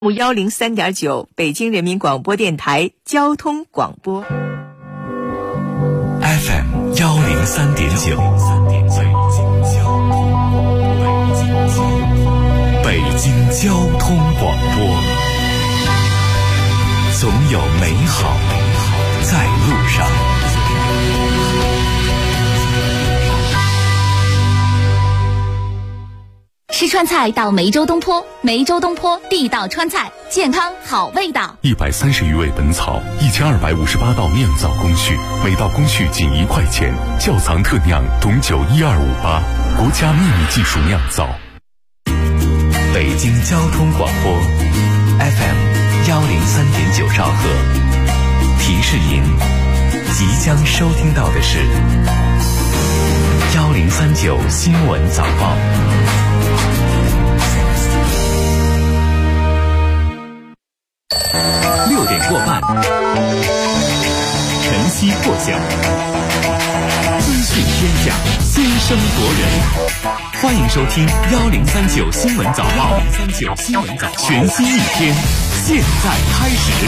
103.9北京人民广播电台交通广播 FM 103.9北京交通广播，总有美好在路上。 吃川菜到梅州东坡，梅州东坡地道川菜，健康好味道。 130余味本草，1258道酿造工序，每道工序仅1块钱。窖藏特酿董酒1258，国家秘密技术酿造。北京交通广播 FM 103.9兆赫，提示您即将收听到的是1039新闻早报。6点过半，晨曦破晓，资讯天下，先声夺人。欢迎收听1039新闻早报，全新一天，现在开始。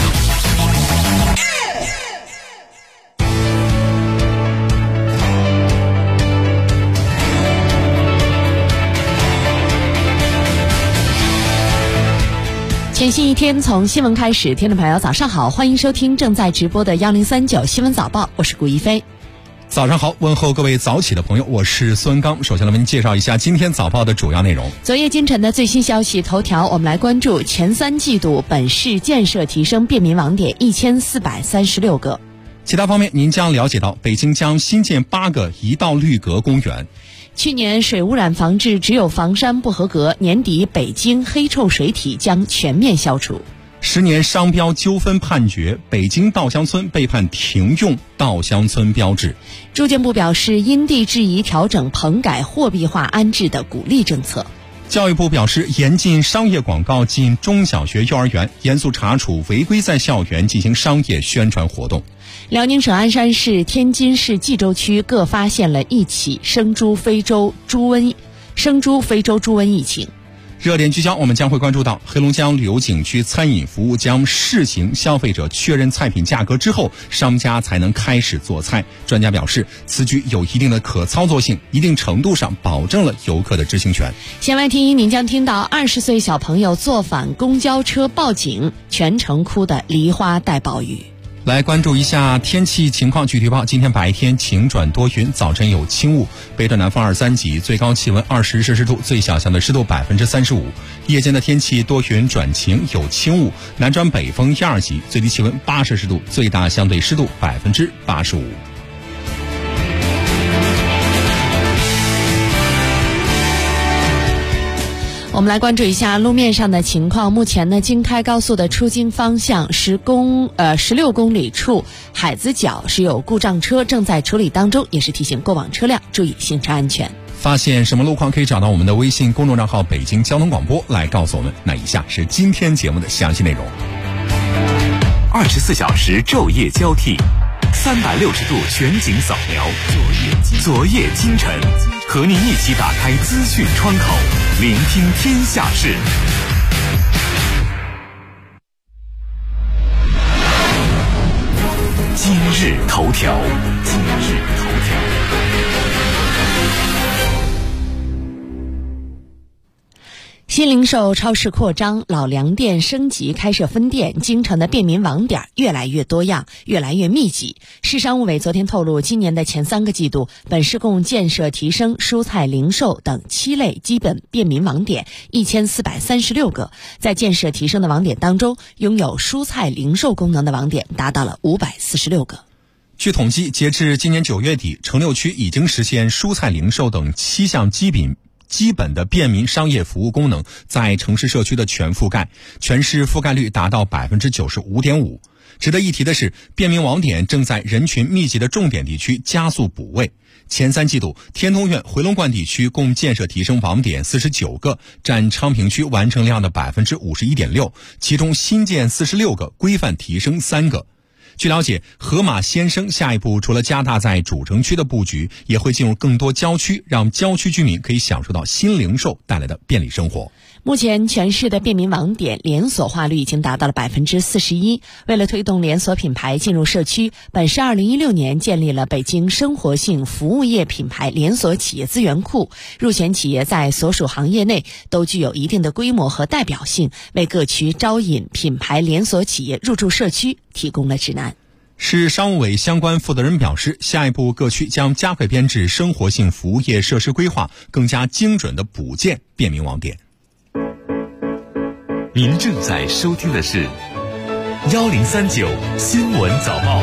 全新一天从新闻开始，听众朋友早上好，欢迎收听正在直播的1039新闻早报，我是顾一飞。 早上好，问候各位早起的朋友，我是孙刚。首先来为您介绍一下今天早报的主要内容。 昨夜今晨的最新消息头条，我们来关注前3季度本市建设提升便民网点1436个。 其他方面您将了解到，北京将新建8个一道绿格公园。 去年水污染防治只有房山不合格，年底北京黑臭水体将全面消除。 10年商标纠纷判决，北京稻香村被判停用稻香村标志。 住建部表示，因地制宜调整棚改货币化安置的鼓励政策。 教育部表示，严禁商业广告进中小学幼儿园，严肃查处违规在校园进行商业宣传活动。 辽宁省鞍山市、天津市冀州区各发现了1起生猪非洲猪瘟疫情。 热点聚焦，我们将会关注到黑龙江旅游景区餐饮服务将试行消费者确认菜品价格之后，商家才能开始做菜。专家表示，此举有一定的可操作性，一定程度上保证了游客的知情权。 弦外听音，您将听到20岁小朋友坐反公交车报警，全程哭的梨花带暴雨。 来关注一下天气情况，具体报今天白天晴转多云，早晨有轻雾，北转南风2、3级，最高气温20摄氏度，最小相对湿度35%。夜间的天气多云转晴，有轻雾，南转北风1、2级，最低气温8摄氏度，最大相对湿度85%。 我们来关注一下路面上的情况。目前呢，京开高速的出京方向16公里处海子角是有故障车正在处理当中，也是提醒过往车辆注意行车安全。 发现什么路况可以找到我们的微信公众账号北京交通广播来告诉我们。那以下是今天节目的详细内容。 24小时昼夜交替，360度全景扫描，昨夜今晨，和您一起打开资讯窗口，聆听天下事。今日头条。 新零售超市扩张，老粮店升级开设分店，京城的便民网点越来越多样，越来越密集。市商务委昨天透露，今年的前3个季度，本市共建设提升蔬菜零售等7类基本便民网点1436个。在建设提升的网点当中，拥有蔬菜零售功能的网点达到了546个。 据统计，截至今年9月底，城6区已经实现蔬菜零售等7项基本的便民商业服务功能在城市社区的全覆盖，全市覆盖率达到95.5%。值得一提的是，便民网点正在人群密集的重点地区加速补位。前3季度，天通苑、回龙观地区共建设提升网点49个，占昌平区完成量的51.6%，其中新建46个，规范提升3个。据了解，盒马鲜生下一步除了加大在主城区的布局，也会进入更多郊区，让郊区居民可以享受到新零售带来的便利生活。 目前全市的便民网点连锁化率已经达到了41%。为了推动连锁品牌进入社区，本市2016年建立了北京生活性服务业品牌连锁企业资源库，入选企业在所属行业内都具有一定的规模和代表性，为各区招引品牌连锁企业入驻社区提供了指南。 市商务委相关负责人表示，下一步各区将加快编制生活性服务业设施规划，更加精准地补建便民网点。 您正在收听的是1039新闻早报。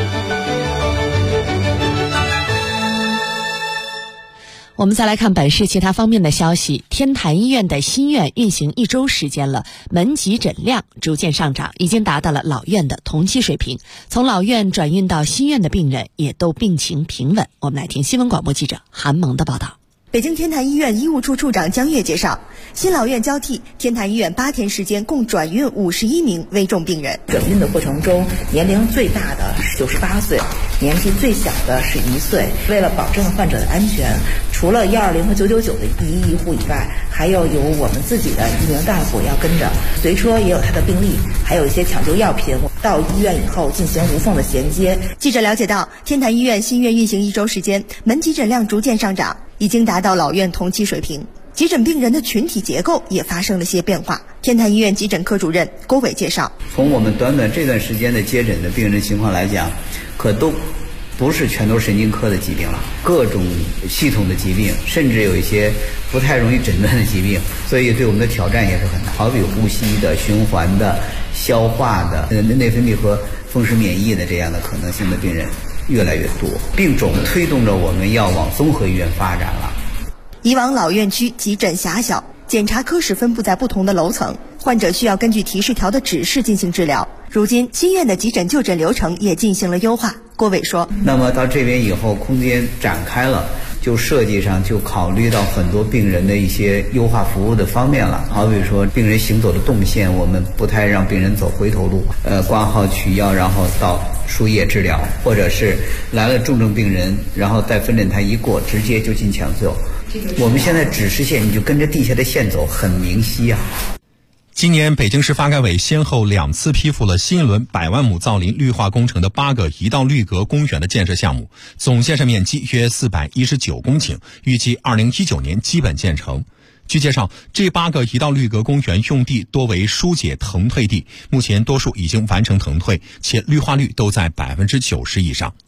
我们再来看本市其他方面的消息。天坛医院的新院运行1周时间了，门急诊量逐渐上涨，已经达到了老院的同期水平。从老院转运到新院的病人也都病情平稳。我们来听新闻广播记者韩萌的报道。 北京天坛医院医务处处长江月介绍，新老院交替，天坛医院8天时间共转运51名危重病人。 转运的过程中，年龄最大的是98岁，年纪最小的是1岁。为了保证患者的安全，除了120和999的医护以外，还有我们自己的1名大夫要跟着，随车也有他的病历，还有一些抢救药品，到医院以后进行无缝的衔接。 记者了解到，天坛医院新院运行1周时间，门急诊量逐渐上涨，已经达到老院同期水平。急诊病人的群体结构也发生了些变化。天坛医院急诊科主任郭伟介绍， 从我们短短这段时间的接诊的病人情况来讲，可都不是全都是神经科的疾病了，各种系统的疾病，甚至有一些不太容易诊断的疾病，所以对我们的挑战也是很大。好比呼吸的、循环的、消化的、内分泌和风湿免疫的这样的可能性的病人越来越多，病种推动着我们要往综合医院发展了。 以往老院区急诊狭小，检查科室分布在不同的楼层，患者需要根据提示条的指示进行治疗。如今新院的急诊就诊流程也进行了优化。郭伟说， 那么到这边以后空间展开了，就设计上就考虑到很多病人的一些优化服务的方面了。好比说病人行走的动线，我们不太让病人走回头路，挂号取药然后到输液治疗，或者是来了重症病人，然后在分诊台一过直接就进抢救。我们现在指示线你就跟着地下的线走，很明晰啊。 今年北京市发改委先后2次批复了新一轮100万亩造林绿化工程的8个一道绿阁公园的建设项目，总建设面积约419公顷，预计2019年基本建成。据介绍，这8个一道绿阁公园用地多为疏解腾退地，目前多数已经完成腾退，且绿化率都在90%以上。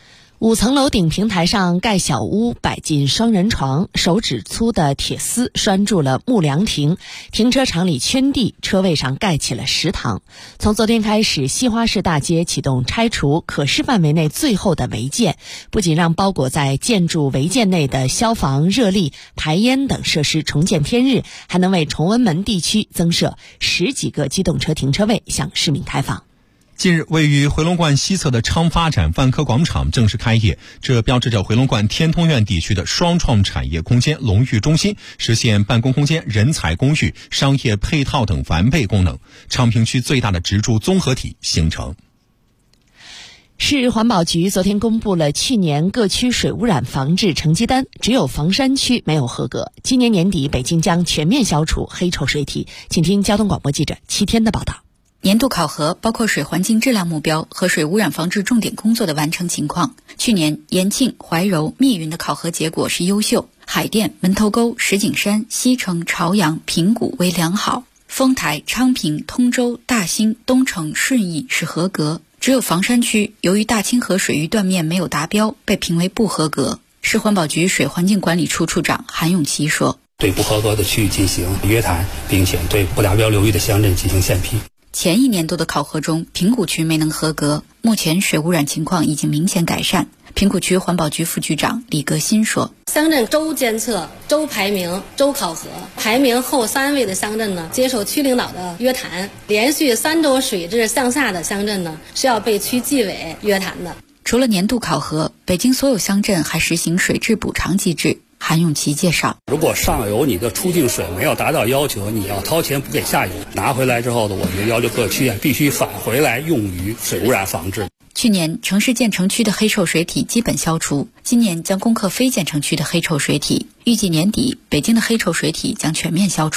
5层楼顶平台上盖小屋，摆进双人床，手指粗的铁丝拴住了木凉亭，停车场里圈地，车位上盖起了食堂。从昨天开始，西花市大街启动拆除可视范围内最后的违建，不仅让包裹在建筑违建内的消防、热力、排烟等设施重见天日，还能为崇文门地区增设10几个机动车停车位向市民开放。 近日，位于回龙观西侧的昌发展万科广场正式开业，这标志着回龙观天通苑地区的双创产业空间龙域中心实现办公空间、人才公寓、商业配套等完备功能，昌平区最大的植株综合体形成。 市环保局昨天公布了去年各区水污染防治成绩单，只有房山区没有合格。今年年底，北京将全面消除黑臭水体。请听交通广播记者7天的报道。 年度考核包括水环境质量目标和水污染防治重点工作的完成情况。去年延庆、怀柔、密云的考核结果是优秀，海淀、门头沟、石景山、西城、朝阳、平谷为良好，丰台、昌平、通州、大兴、东城、顺义是合格。只有房山区由于大清河水域断面没有达标，被评为不合格。市环保局水环境管理处处长韩永奇说， 对不合格的区域进行约谈，并且对不达标流域的乡镇进行限批。 前一年度的考核中，平谷区没能合格，目前水污染情况已经明显改善。平谷区环保局副局长李革新说， 乡镇周监测、周排名、周考核，排名后3位的乡镇呢，接受区领导的约谈，连续3周水质向下的乡镇呢，是要被区纪委约谈的。 除了年度考核，北京所有乡镇还实行水质补偿机制。韩永奇介绍， 如果上游你的出境水没有达到要求，你要掏钱补给下游，拿回来之后呢，我们就要求各区必须返回来用于水污染防治。 去年城市建成区的黑臭水体基本消除，今年将攻克非建成区的黑臭水体，预计年底北京的黑臭水体将全面消除。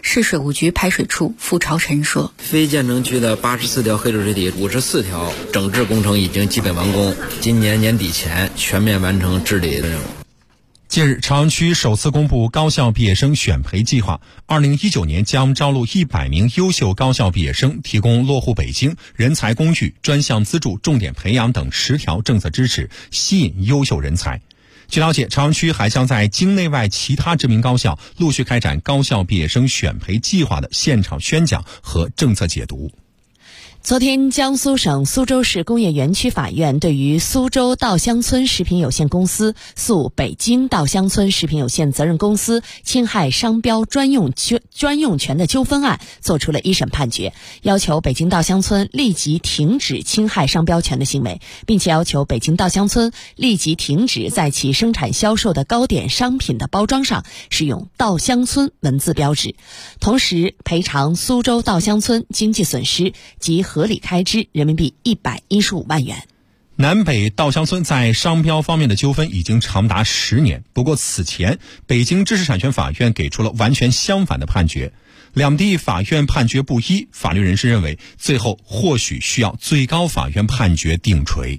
市水务局排水处付朝晨说， 非建成区的84条黑水堤54条整治工程已经基本完工，今年年底前全面完成治理的任务。 近日，朝阳区首次公布高校毕业生选培计划，2019年将招录100名优秀高校毕业生，提供落户北京、人才公寓、专项资助、重点培养等10条政策支持，吸引优秀人才。据了解，朝阳区还将在京内外其他知名高校陆续开展高校毕业生选培计划的现场宣讲和政策解读。 昨天，江苏省苏州市工业园区法院对于苏州稻香村食品有限公司诉北京稻香村食品有限责任公司侵害商标专用权的纠纷案作出了一审判决，要求北京稻香村立即停止侵害商标权的行为，并且要求北京稻香村立即停止在其生产销售的糕点商品的包装上使用稻香村文字标志，同时赔偿苏州稻香村经济损失及合理开支人民币115万元。 南北稻香村在商标方面的纠纷已经长达10年，不过此前北京知识产权法院给出了完全相反的判决，两地法院判决不一，法律人士认为最后或许需要最高法院判决定锤。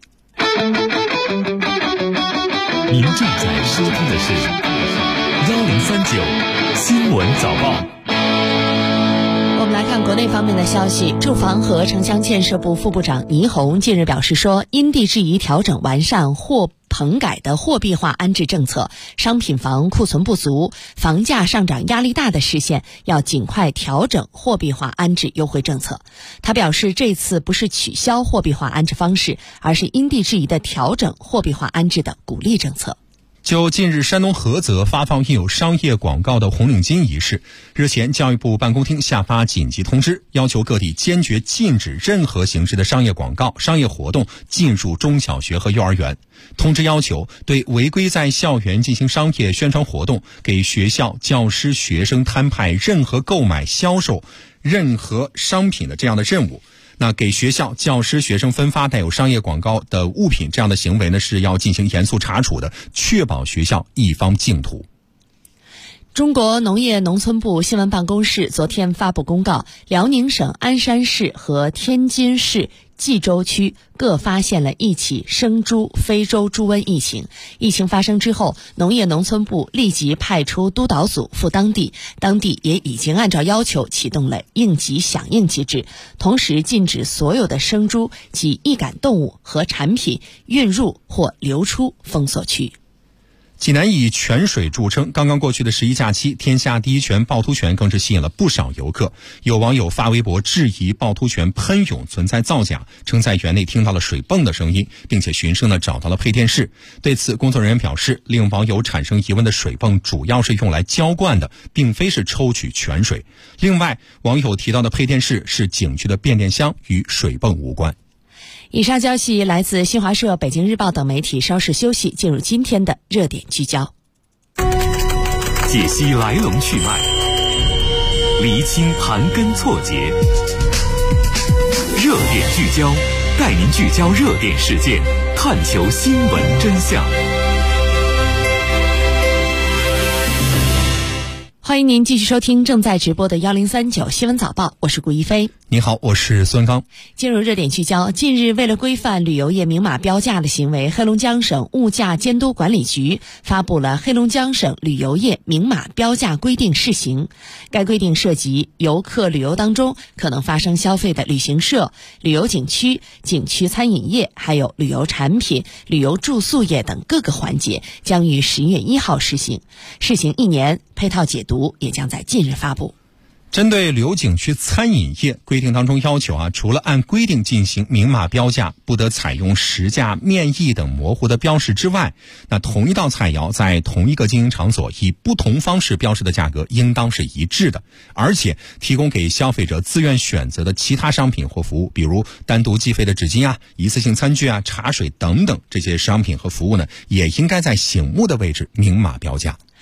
您正在收听的是1039新闻早报。 我们来看国内方面的消息，住房和城乡建设部副部长倪虹近日表示说，因地制宜调整完善或棚改的货币化安置政策，商品房库存不足、房价上涨压力大的市县要尽快调整货币化安置优惠政策。他表示，这次不是取消货币化安置方式，而是因地制宜的调整货币化安置的鼓励政策。 就近日山东菏泽发放印有商业广告的红领巾一事，日前教育部办公厅下发紧急通知，要求各地坚决禁止任何形式的商业广告、商业活动进入中小学和幼儿园。通知要求对违规在校园进行商业宣传活动、给学校、教师、学生摊派任何购买、销售任何商品的这样的任务，那给学校、教师、学生分发带有商业广告的物品，这样的行为呢是要进行严肃查处的，确保学校一方净土。 中国农业农村部新闻办公室昨天发布公告，辽宁省鞍山市和天津市冀州区各发现了一起生猪非洲猪瘟疫情。疫情发生之后，农业农村部立即派出督导组赴当地，当地也已经按照要求启动了应急响应机制，同时禁止所有的生猪及易感动物和产品运入或流出封锁区。 济南以泉水著称，刚刚过去的11假期，天下第一泉趵突泉更是吸引了不少游客。有网友发微博质疑趵突泉喷涌存在造假，称在园内听到了水泵的声音，并且循声找到了配电室。对此，工作人员表示，令网友产生疑问的水泵主要是用来浇灌的，并非是抽取泉水。另外，网友提到的配电室是景区的变电箱，与水泵无关。 以上消息来自新华社、北京日报等媒体，稍事休息，进入今天的热点聚焦。 解析来龙去脉，厘清盘根错节，热点聚焦，带您聚焦热点事件，探求新闻真相。 欢迎您继续收听正在直播的1039新闻早报，我是顾一飞。 你好，我是孙刚。 进入热点聚焦，近日为了规范旅游业明码标价的行为，黑龙江省物价监督管理局发布了《黑龙江省旅游业明码标价规定试行》。该规定涉及游客旅游当中可能发生消费的旅行社、旅游景区、景区餐饮业，还有旅游产品、旅游住宿业等各个环节，将于11月1号实行。试行1年，配套解读也将在近日发布。 针对旅游景区餐饮业，规定当中要求除了按规定进行明码标价，不得采用实价、面议等模糊的标识之外，那同一道菜肴在同一个经营场所以不同方式标示的价格应当是一致的，而且提供给消费者自愿选择的其他商品或服务，比如单独计费的纸巾一次性餐具茶水等等，这些商品和服务呢，也应该在醒目的位置明码标价。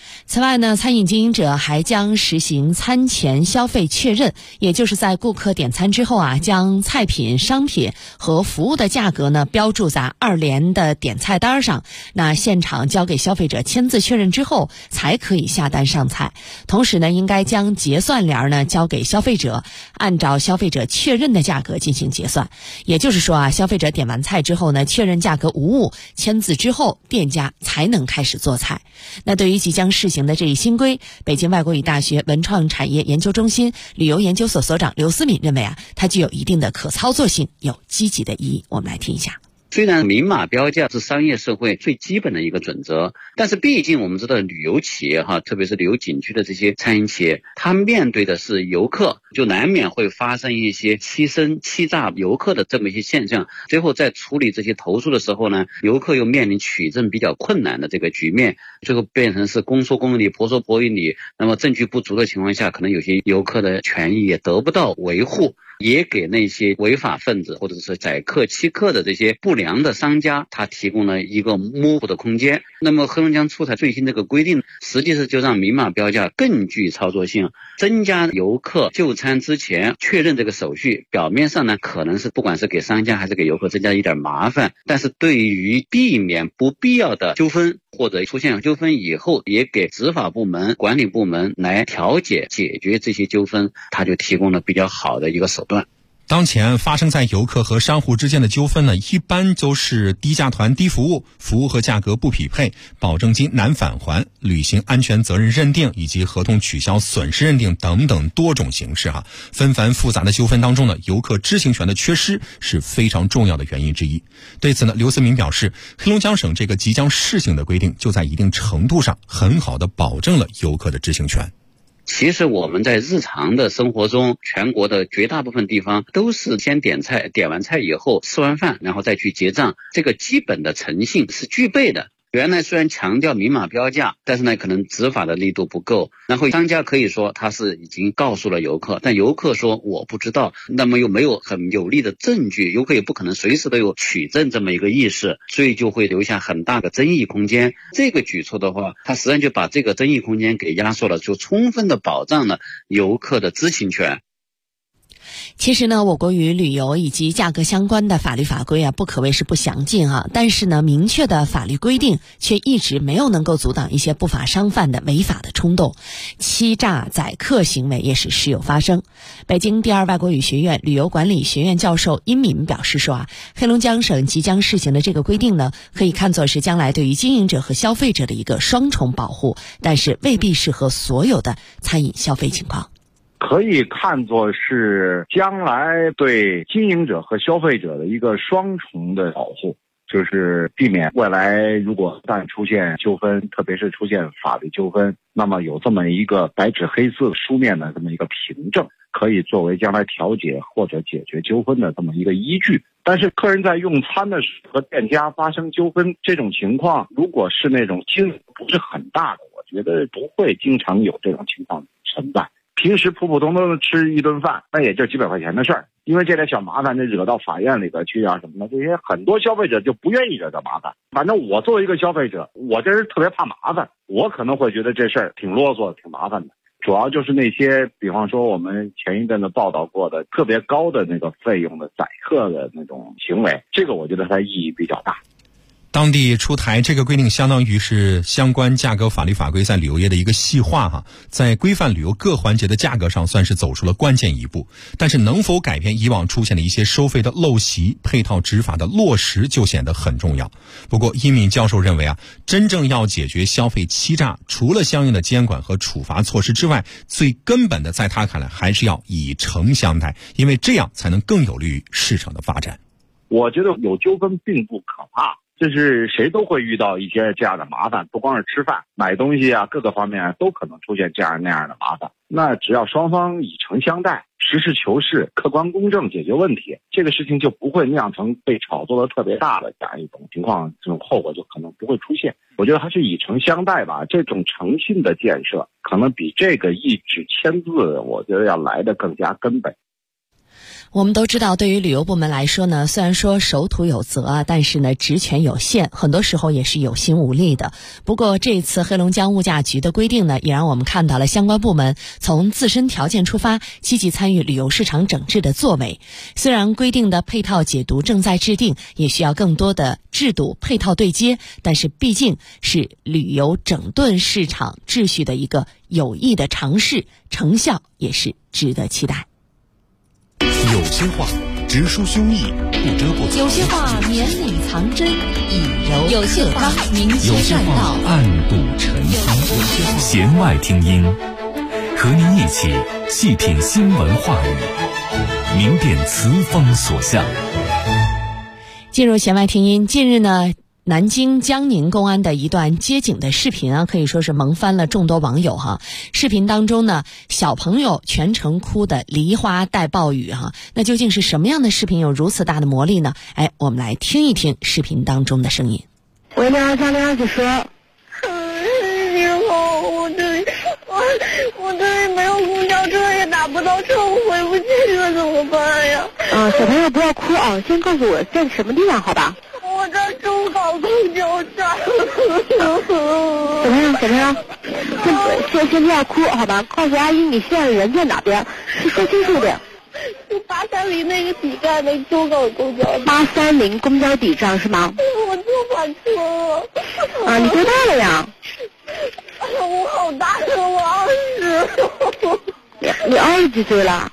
此外呢，餐饮经营者还将实行餐前消费确认，也就是在顾客点餐之后将菜品、商品和服务的价格呢标注在2联的点菜单上，那现场交给消费者签字确认之后才可以下单上菜。同时呢，应该将结算联呢交给消费者，按照消费者确认的价格进行结算。也就是说消费者点完菜之后呢，确认价格无误，签字之后店家才能开始做菜。那对于即将试行的这一新规，北京外国语大学文创产业研究中心旅游研究所所长刘思敏认为它具有一定的可操作性，有积极的意义。我们来听一下。 虽然明码标价是商业社会最基本的一个准则，但是毕竟我们知道旅游企业特别是旅游景区的这些餐饮企业，他面对的是游客，就难免会发生一些欺生欺诈游客的这么一些现象。最后在处理这些投诉的时候呢，游客又面临取证比较困难的这个局面，最后变成是公说公理，婆说婆理。那么证据不足的情况下，可能有些游客的权益也得不到维护，也给那些违法分子或者是宰客欺客的这些不良的商家，他提供了一个模糊的空间。那么黑龙江出台最新这个规定，实际上就让明码标价更具操作性，增加游客就餐之前确认这个手续。表面上呢，可能是不管是给商家还是给游客增加一点麻烦，但是对于避免不必要的纠纷或者出现纠纷以后，也给执法部门、管理部门来调解解决这些纠纷，它就提供了比较好的一个手段。 当前发生在游客和商户之间的纠纷呢，一般都是低价团、低服务，服务和价格不匹配，保证金难返还，履行安全责任认定以及合同取消、损失认定等等多种形式纷繁复杂的纠纷当中呢，游客知情权的缺失是非常重要的原因之一。对此呢，刘思敏表示，黑龙江省这个即将试行的规定就在一定程度上很好地保证了游客的知情权。 其实我们在日常的生活中，全国的绝大部分地方都是先点菜，点完菜以后吃完饭，然后再去结账，这个基本的诚信是具备的。原来虽然强调明码标价，但是呢可能执法的力度不够，然后商家可以说他是已经告诉了游客，但游客说我不知道，那么又没有很有力的证据，游客也不可能随时都有取证这么一个意识，所以就会留下很大的争议空间。这个举措的话，它实际上就把这个争议空间给压缩了，就充分的保障了游客的知情权。 其实呢，我国与旅游以及价格相关的法律法规不可谓是不详尽但是呢，明确的法律规定却一直没有能够阻挡一些不法商贩的违法的冲动，欺诈宰客行为也是时有发生。北京第二外国语学院旅游管理学院教授殷敏表示说黑龙江省即将试行的这个规定呢，可以看作是将来对于经营者和消费者的一个双重保护，但是未必适合所有的餐饮消费情况。 可以看作是将来对经营者和消费者的一个双重的保护，就是避免未来如果一旦出现纠纷，特别是出现法律纠纷，那么有这么一个白纸黑字书面的这么一个凭证，可以作为将来调解或者解决纠纷的这么一个依据。但是客人在用餐的时候和店家发生纠纷这种情况，如果是那种金额不是很大的，我觉得不会经常有这种情况存在。平时普普通通的吃一顿饭，那也就几百块钱的事儿，因为这点小麻烦就惹到法院里边去什么的，这些很多消费者就不愿意惹这麻烦。反正我作为一个消费者，我这人特别怕麻烦，我可能会觉得这事儿挺啰嗦挺麻烦的。主要就是那些比方说我们前一阵子报道过的特别高的那个费用的宰客的那种行为，这个我觉得它意义比较大。 当地出台这个规定，相当于是相关价格法律法规在旅游业的一个细化在规范旅游各环节的价格上算是走出了关键一步。但是能否改变以往出现的一些收费的陋习，配套执法的落实就显得很重要。不过殷敏教授认为真正要解决消费欺诈，除了相应的监管和处罚措施之外，最根本的在他看来还是要以诚相待，因为这样才能更有利于市场的发展。 我觉得有纠纷并不可怕，就是谁都会遇到一些这样的麻烦，不光是吃饭买东西各个方面都可能出现这样那样的麻烦。那只要双方以诚相待，实事求是，客观公正解决问题，这个事情就不会酿成被炒作的特别大的这样一种情况，这种后果就可能不会出现。我觉得还是以诚相待吧，这种诚信的建设可能比这个一纸签字我觉得要来得更加根本。 我们都知道，对于旅游部门来说呢，虽然说守土有责，但是呢职权有限，很多时候也是有心无力的。不过这次黑龙江物价局的规定呢，也让我们看到了相关部门从自身条件出发，积极参与旅游市场整治的作为。虽然规定的配套解读正在制定，也需要更多的制度配套对接，但是毕竟是旅游整顿市场秩序的一个有益的尝试，成效也是值得期待。 有些话直抒胸臆，不遮不藏； 有些话绵里藏针，以柔有些话明修栈道， 暗度陈仓。弦外听音，和您一起细品新闻话语，明辨词风所向。 进入弦外听音，近日呢，南京江宁公安的一段接警的视频啊，可以说是萌翻了众多网友哈。视频当中呢，小朋友全程哭的梨花带暴雨哈，那究竟是什么样的视频有如此大的魔力呢？我们来听一听视频当中的声音。 我232就说， 以后我这里没有公交车，也打不到车，我回不去了，怎么办呀？ 小朋友不要哭啊，先告诉我在什么地方好吧？ 我在中考公交站。 怎么样？先不要哭好吧？告诉阿姨你现在人在哪边？说清楚点。 就830那个底站的中考公交站。 830公交底站是吗？ 我坐反车了。 你多大了呀？ 我好大了，我20。 你20几岁了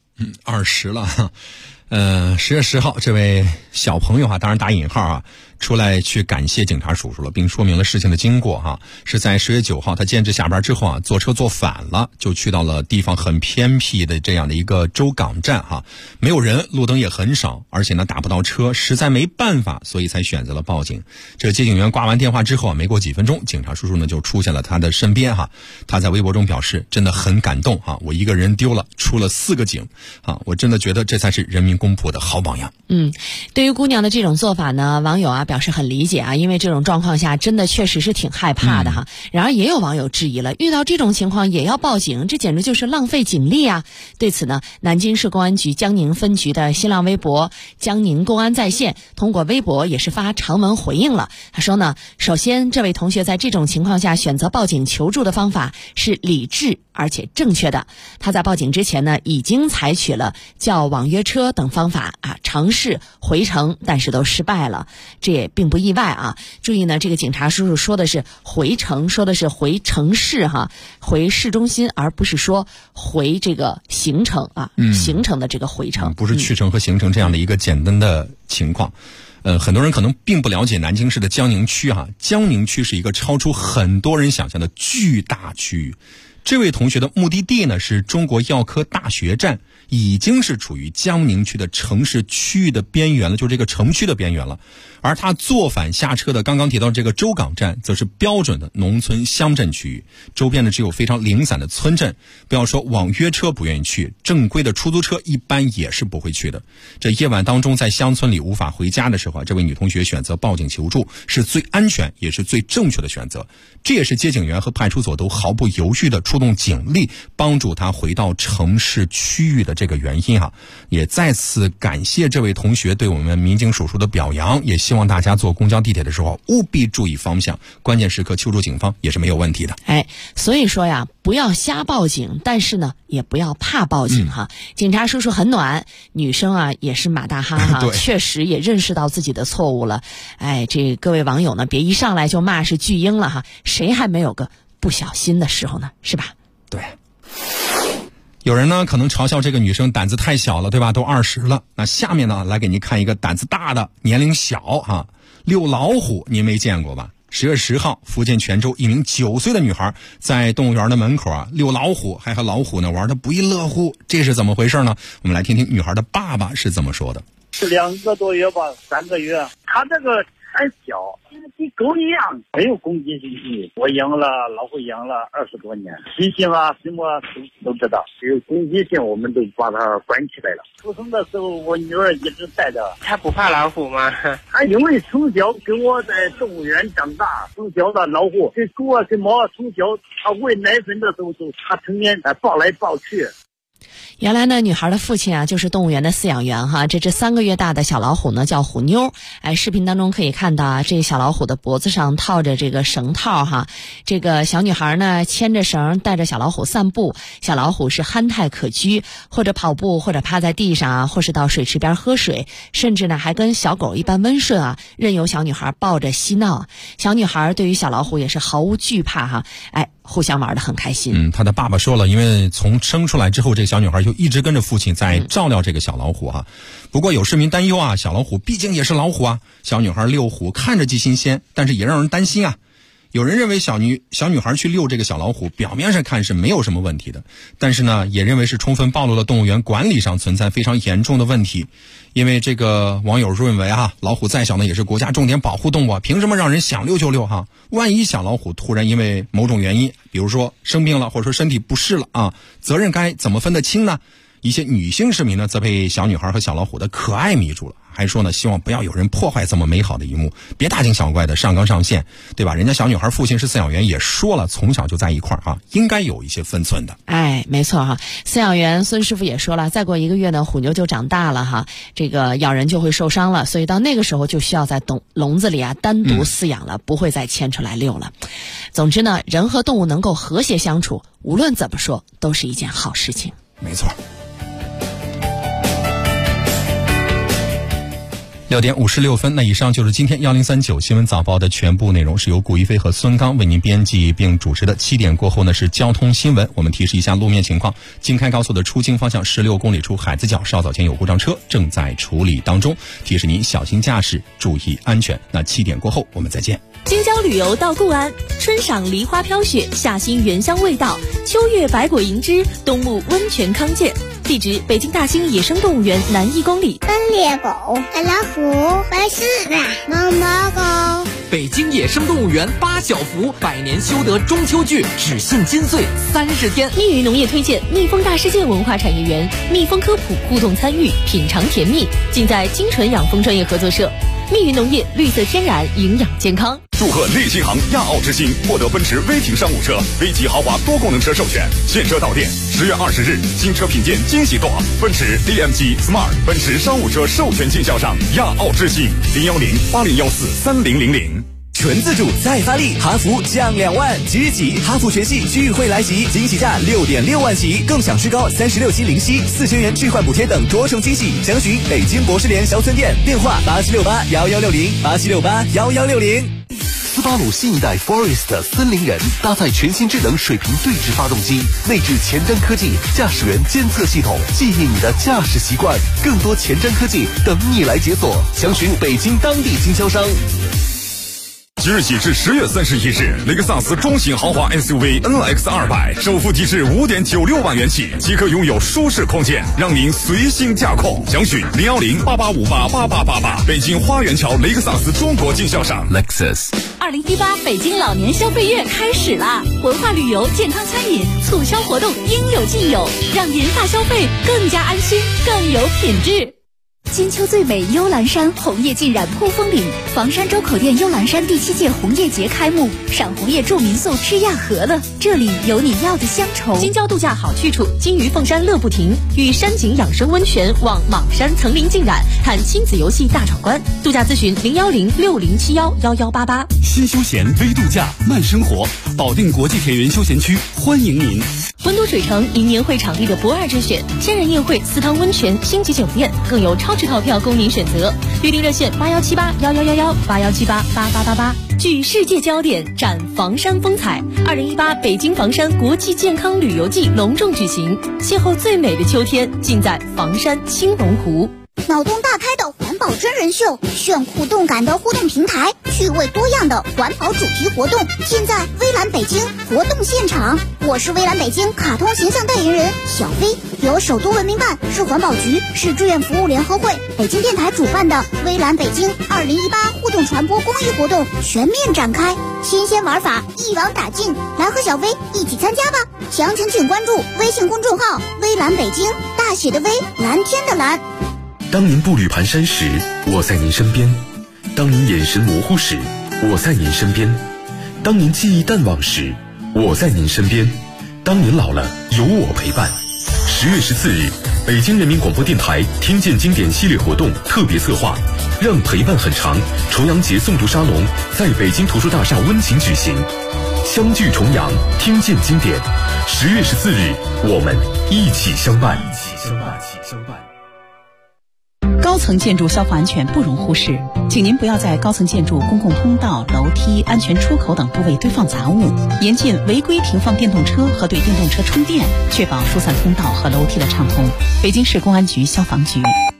？20了。10月10号，这位小朋友当然打引号出来去感谢警察叔叔了，并说明了事情的经过是在10月9号，他兼职下班之后坐车坐反了，就去到了地方很偏僻的这样的一个周岗站没有人，路灯也很少，而且呢打不到车，实在没办法，所以才选择了报警。这接警员挂完电话之后没过几分钟，警察叔叔呢就出现了他的身边他在微博中表示，真的很感动我一个人丢了，出了4个警我真的觉得这才是人民公仆的好榜样。 对于姑娘的这种做法呢，网友表示很理解因为这种状况下真的确实是挺害怕的然而也有网友质疑了，遇到这种情况也要报警，这简直就是浪费警力对此呢，南京市公安局江宁分局的新浪微博江宁公安在线通过微博也是发长文回应了。他说呢，首先这位同学在这种情况下选择报警求助的方法是理智而且正确的。他在报警之前呢，已经采取了叫网约车等方法尝试回城，但是都失败了，这也并不意外注意呢，这个警察叔叔说的是回城，说的是回城市回市中心，而不是说回这个行程行程的这个回程， 不是去程和行程这样的一个简单的情况。很多人可能并不了解南京市的江宁区江宁区是一个超出很多人想象的巨大区域。这位同学的目的地呢是中国药科大学站，已经是处于江宁区的城市区域的边缘了，就这个城区的边缘了。而他坐反下车的刚刚提到这个周岗站，则是标准的农村乡镇区域，周边呢只有非常零散的村镇，不要说网约车不愿意去，正规的出租车一般也是不会去的。这夜晚当中在乡村里无法回家的时候这位女同学选择报警求助，是最安全也是最正确的选择。这也是接警员和派出所都毫不犹豫地出动警力帮助她回到城市区域的这个原因也再次感谢这位同学对我们民警叔叔的表扬，也希望大家坐公交地铁的时候务必注意方向，关键时刻求助警方也是没有问题的。 所以说不要瞎报警，但是呢也不要怕报警警察叔叔很暖，女生也是马大哈确实也认识到自己的错误了。这各位网友呢，别一上来就骂是巨婴了谁还没有个不小心的时候呢，是吧？ 对。有人呢可能嘲笑这个女生胆子太小了，对吧？都20了。那下面呢来给您看一个胆子大的，年龄小遛老虎您没见过吧？10月10号，福建泉州一名9岁的女孩在动物园的门口遛老虎，还和老虎呢玩得不亦乐乎，这是怎么回事呢？我们来听听女孩的爸爸是怎么说的。 是2个多月吧，3个月。他这个还小，跟狗一样，没有攻击性。我养了老虎，养了20多年，习性什么都知道。只有攻击性，我们都把它关起来了。出生的时候，我女儿一直带着。 他不怕老虎吗？ 他因为从小跟我在动物园长大，从小的老虎跟狗跟猫，从小他喂奶粉的时候，他成天抱来抱去。 原来呢，女孩的父亲啊就是动物园的饲养员哈。这只3个月大的小老虎呢叫虎妞，视频当中可以看到啊，这小老虎的脖子上套着这个绳套哈。这个小女孩呢牵着绳带着小老虎散步，小老虎是憨态可掬，或者跑步，或者趴在地上啊，或是到水池边喝水，甚至呢还跟小狗一般温顺啊，任由小女孩抱着嬉闹。小女孩对于小老虎也是毫无惧怕哈，互相玩得很开心。 她的爸爸说了，因为从生出来之后，这个小女孩就一直跟着父亲在照料这个小老虎哈。不过有市民担忧啊，小老虎毕竟也是老虎啊，小女孩遛虎看着既新鲜，但是也让人担心啊。有人认为小女孩去遛这个小老虎，表面上看是没有什么问题的，但是呢，也认为是充分暴露了动物园管理上存在非常严重的问题。因为这个网友认为老虎再小呢也是国家重点保护动物，凭什么让人想遛就遛哈？万一小老虎突然因为某种原因，比如说生病了，或者说身体不适了啊，责任该怎么分得清呢？一些女性市民呢则被小女孩和小老虎的可爱迷住了，还说呢希望不要有人破坏这么美好的一幕，别大惊小怪的上纲上线，对吧？人家小女孩父亲是饲养员，也说了从小就在一块儿应该有一些分寸的。 没错哈，饲养员孙师傅也说了，再过1个月呢，虎妞就长大了哈，这个咬人就会受伤了，所以到那个时候就需要在笼子里单独饲养了，不会再牵出来遛了。总之呢，人和动物能够和谐相处，无论怎么说都是一件好事情。 没错。6点56分，那以上就是今天1039新闻早报的全部内容，是由古一飞和孙刚为您编辑并主持的。7点过后呢是交通新闻，我们提示一下路面情况。京开高速的出京方向16公里处海子角稍早前有故障车正在处理当中，提示您小心驾驶，注意安全。那7点过后我们再见。 京郊旅游到固安，春赏梨花飘雪，夏欣原香味道，秋月百果银枝，冬沐温泉康健。地址：北京大兴野生动物园南1公里。 斑鬣狗、大老虎、白狮子、毛毛狗。 北京野生动物园8小福100年修得中秋剧，只信金穗30天。 密云农业推荐蜜蜂大世界文化产业园，蜜蜂科普互动参与，品尝甜蜜，尽在金纯养蜂专业合作社。密云农业，绿色天然，营养健康。 祝贺内新航亚奥之星获得奔驰威霆商务车、V 级豪华多功能车授权，现车到店。10月20日，新车品鉴惊喜多，奔驰 DMG Smart 奔驰商务车授权经销商亚奥之星，010-8014-3000。 纯自主再发力，哈弗降2万，即日起哈弗全系聚会来袭，惊喜价6.6万起，更享最高36期零息，4000元置换补贴等多重惊喜。详询北京博士联销村店，电话87681160，87681160。 斯巴鲁新一代 Forest 森林人搭载全新智能水平对置发动机，内置前瞻科技驾驶员监测系统，记忆你的驾驶习惯，更多前瞻科技等你来解锁。详询北京当地经销商。 即日起至10月31日，雷克萨斯中型豪华 SUV NX200首付即至5.96万元起，即可拥有舒适空间，让您随心驾控。详询010-8858-8888，北京花园桥雷克萨斯中国经销商 Lexus。 2018北京老年消费月开始啦！文化旅游、健康餐饮促销活动应有尽有，让年大消费更加安心，更有品质。 金秋最美幽兰山，红叶浸染扑风岭。房山周口店幽兰山第7届红叶节开幕，赏红叶住民宿吃亚和了，这里有你要的乡愁。 金郊度假好去处，金鱼凤山乐不停，与山景养生温泉望莽山层林尽染，探亲子游戏大闯关。度假咨询010-6071-1188。 新休闲微度假慢生活，保定国际田园休闲区欢迎您。 温都水城迎年会场地的不二之选，千人宴会、4汤温泉、星级酒店，更有超值套票供您选择。预订热线8178-1111-8178-8888。聚世界焦点，展房山风采。2018北京房山国际健康旅游季隆重举行，邂逅最美的秋天，尽在房山青龙湖。 脑洞大开的环保真人秀，炫酷动感的互动平台，趣味多样的环保主题活动，尽在微蓝北京活动现场。我是微蓝北京卡通形象代言人小飞，由首都文明办、市环保局、市志愿服务联合会、北京电台主办的微蓝北京2018互动传播公益活动全面展开，新鲜玩法一网打尽，来和小飞一起参加吧！详情请关注微信公众号微蓝北京，大写的微，蓝天的蓝。 当您步履蹒跚时，我在您身边；当您眼神模糊时，我在您身边；当您记忆淡忘时，我在您身边；当您老了，有我陪伴。 10月14日，北京人民广播电台听见经典系列活动特别策划，让陪伴很长重阳节诵读沙龙在北京图书大厦温情举行，相聚重阳，听见经典。10月14日，我们一起相伴。 高层建筑消防安全不容忽视，请您不要在高层建筑公共通道、楼梯、安全出口等部位堆放杂物，严禁违规停放电动车和对电动车充电，确保疏散通道和楼梯的畅通。北京市公安局消防局。